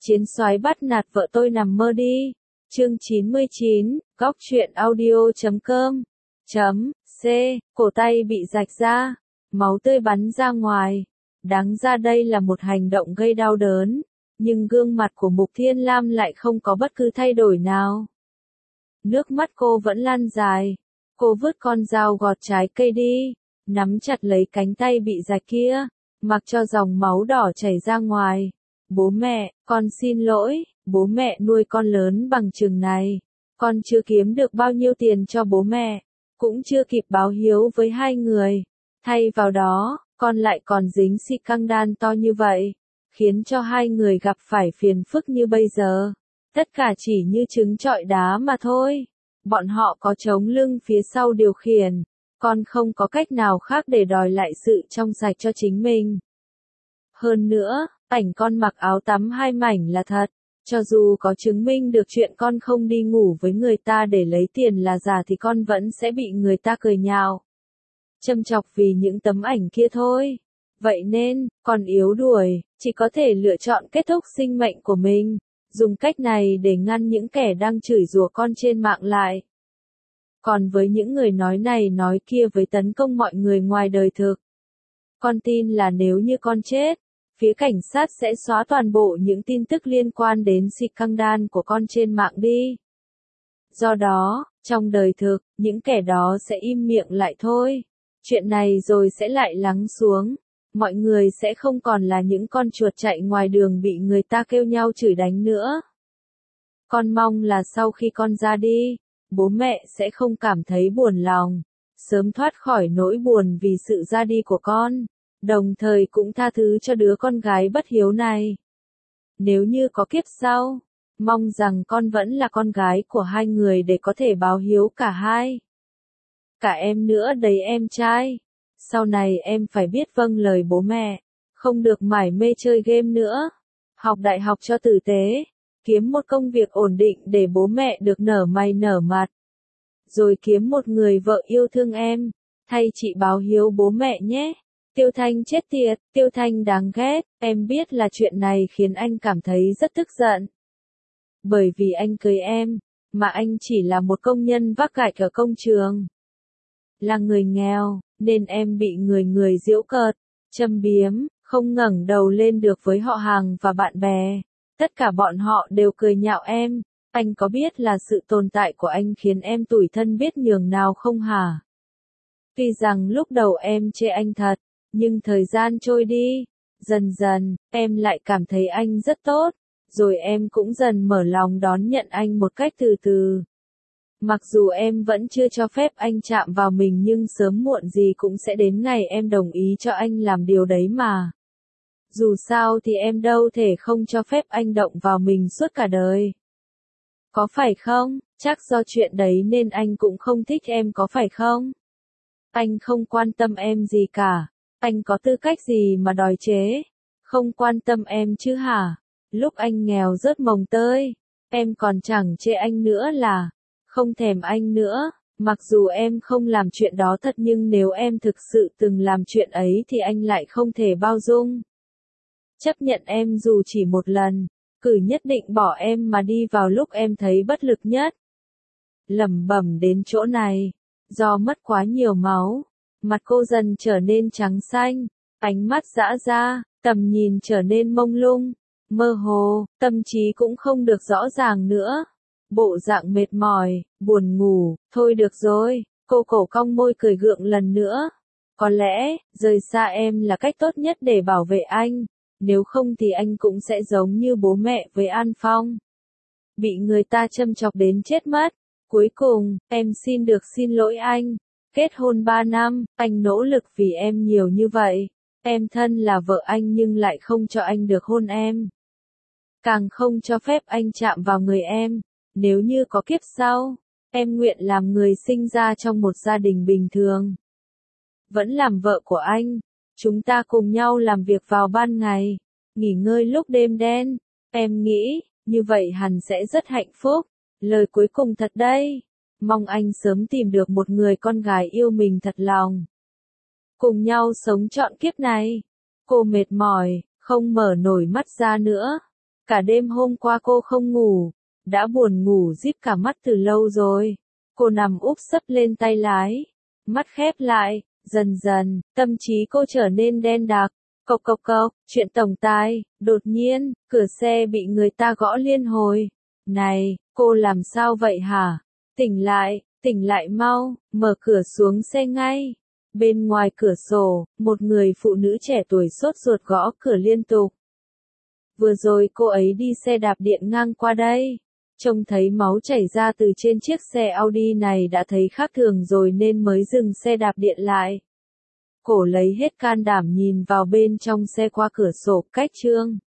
Chiến soái bắt nạt vợ tôi nằm mơ đi. Chương 99, góc truyện audio.com. C, cổ tay bị rạch ra, máu tươi bắn ra ngoài. Đáng ra đây là một hành động gây đau đớn, nhưng gương mặt của Mục Thiên Lam lại không có bất cứ thay đổi nào. Nước mắt cô vẫn lan dài. Cô vứt con dao gọt trái cây đi, nắm chặt lấy cánh tay bị rạch kia, mặc cho dòng máu đỏ chảy ra ngoài. Bố mẹ, con xin lỗi, bố mẹ nuôi con lớn bằng chừng này. Con chưa kiếm được bao nhiêu tiền cho bố mẹ, cũng chưa kịp báo hiếu với hai người. Thay vào đó, con lại còn dính xi căng đan to như vậy, khiến cho hai người gặp phải phiền phức như bây giờ. Tất cả chỉ như trứng trọi đá mà thôi. Bọn họ có chống lưng phía sau điều khiển, con không có cách nào khác để đòi lại sự trong sạch cho chính mình. Hơn nữa, ảnh con mặc áo tắm 2 mảnh là thật, cho dù có chứng minh được chuyện con không đi ngủ với người ta để lấy tiền là giả thì con vẫn sẽ bị người ta cười nhạo, châm chọc vì những tấm ảnh kia thôi. Vậy nên, con yếu đuối, chỉ có thể lựa chọn kết thúc sinh mệnh của mình, dùng cách này để ngăn những kẻ đang chửi rủa con trên mạng lại. Còn với những người nói này nói kia với tấn công mọi người ngoài đời thực, con tin là nếu như con chết, phía cảnh sát sẽ xóa toàn bộ những tin tức liên quan đến xi căng đan của con trên mạng đi. Do đó, trong đời thực, những kẻ đó sẽ im miệng lại thôi. Chuyện này rồi sẽ lại lắng xuống. Mọi người sẽ không còn là những con chuột chạy ngoài đường bị người ta kêu nhau chửi đánh nữa. Con mong là sau khi con ra đi, bố mẹ sẽ không cảm thấy buồn lòng, sớm thoát khỏi nỗi buồn vì sự ra đi của con, đồng thời cũng tha thứ cho đứa con gái bất hiếu này. Nếu như có kiếp sau, mong rằng con vẫn là con gái của hai người để có thể báo hiếu cả hai. Cả em nữa đấy em trai. Sau này em phải biết vâng lời bố mẹ, không được mải mê chơi game nữa. Học đại học cho tử tế, kiếm một công việc ổn định để bố mẹ được nở mày nở mặt. Rồi kiếm một người vợ yêu thương em, thay chị báo hiếu bố mẹ nhé. Tiêu Thanh chết tiệt, Tiêu Thanh đáng ghét, em biết là chuyện này khiến anh cảm thấy rất tức giận. Bởi vì anh cưới em, mà anh chỉ là một công nhân vác gạch ở công trường. Là người nghèo, nên em bị người giễu cợt, châm biếm, không ngẩng đầu lên được với họ hàng và bạn bè. Tất cả bọn họ đều cười nhạo em. Anh có biết là sự tồn tại của anh khiến em tủi thân biết nhường nào không hả? Tuy rằng lúc đầu em chê anh thật, nhưng thời gian trôi đi, dần dần, em lại cảm thấy anh rất tốt, rồi em cũng dần mở lòng đón nhận anh một cách từ từ. Mặc dù em vẫn chưa cho phép anh chạm vào mình nhưng sớm muộn gì cũng sẽ đến ngày em đồng ý cho anh làm điều đấy mà. Dù sao thì em đâu thể không cho phép anh động vào mình suốt cả đời. Có phải không? Chắc do chuyện đấy nên anh cũng không thích em có phải không? Anh không quan tâm em gì cả. Anh có tư cách gì mà đòi chế? Không quan tâm em chứ hả? Lúc anh nghèo rớt mồng tơi, em còn chẳng chê anh nữa là không thèm anh nữa. Mặc dù em không làm chuyện đó thật nhưng nếu em thực sự từng làm chuyện ấy thì anh lại không thể bao dung. Chấp nhận em dù chỉ một lần, cử nhất định bỏ em mà đi vào lúc em thấy bất lực nhất. Lẩm bẩm đến chỗ này, do mất quá nhiều máu, mặt cô dần trở nên trắng xanh, ánh mắt giã ra, tầm nhìn trở nên mông lung, mơ hồ, tâm trí cũng không được rõ ràng nữa. Bộ dạng mệt mỏi, buồn ngủ, thôi được rồi, cô cổ cong môi cười gượng lần nữa. Có lẽ, rời xa em là cách tốt nhất để bảo vệ anh, nếu không thì anh cũng sẽ giống như bố mẹ với An Phong. Bị người ta châm chọc đến chết mất. Cuối cùng, em xin được xin lỗi anh. Kết hôn 3 năm, anh nỗ lực vì em nhiều như vậy. Em thân là vợ anh nhưng lại không cho anh được hôn em. Càng không cho phép anh chạm vào người em. Nếu như có kiếp sau, em nguyện làm người sinh ra trong một gia đình bình thường. Vẫn làm vợ của anh. Chúng ta cùng nhau làm việc vào ban ngày, nghỉ ngơi lúc đêm đen. Em nghĩ, như vậy hẳn sẽ rất hạnh phúc. Lời cuối cùng thật đây. Mong anh sớm tìm được một người con gái yêu mình thật lòng. Cùng nhau sống trọn kiếp này. Cô mệt mỏi, không mở nổi mắt ra nữa. Cả đêm hôm qua cô không ngủ, đã buồn ngủ díp cả mắt từ lâu rồi. Cô nằm úp sấp lên tay lái, mắt khép lại, dần dần, tâm trí cô trở nên đen đặc. Cộc cộc cộc, chuyện tổng tài, đột nhiên, cửa xe bị người ta gõ liên hồi. Này, cô làm sao vậy hả? Tỉnh lại mau, mở cửa xuống xe ngay. Bên ngoài cửa sổ, một người phụ nữ trẻ tuổi sốt ruột gõ cửa liên tục. Vừa rồi cô ấy đi xe đạp điện ngang qua đây. Trông thấy máu chảy ra từ trên chiếc xe Audi này đã thấy khác thường rồi nên mới dừng xe đạp điện lại. Cô lấy hết can đảm nhìn vào bên trong xe qua cửa sổ cách trương.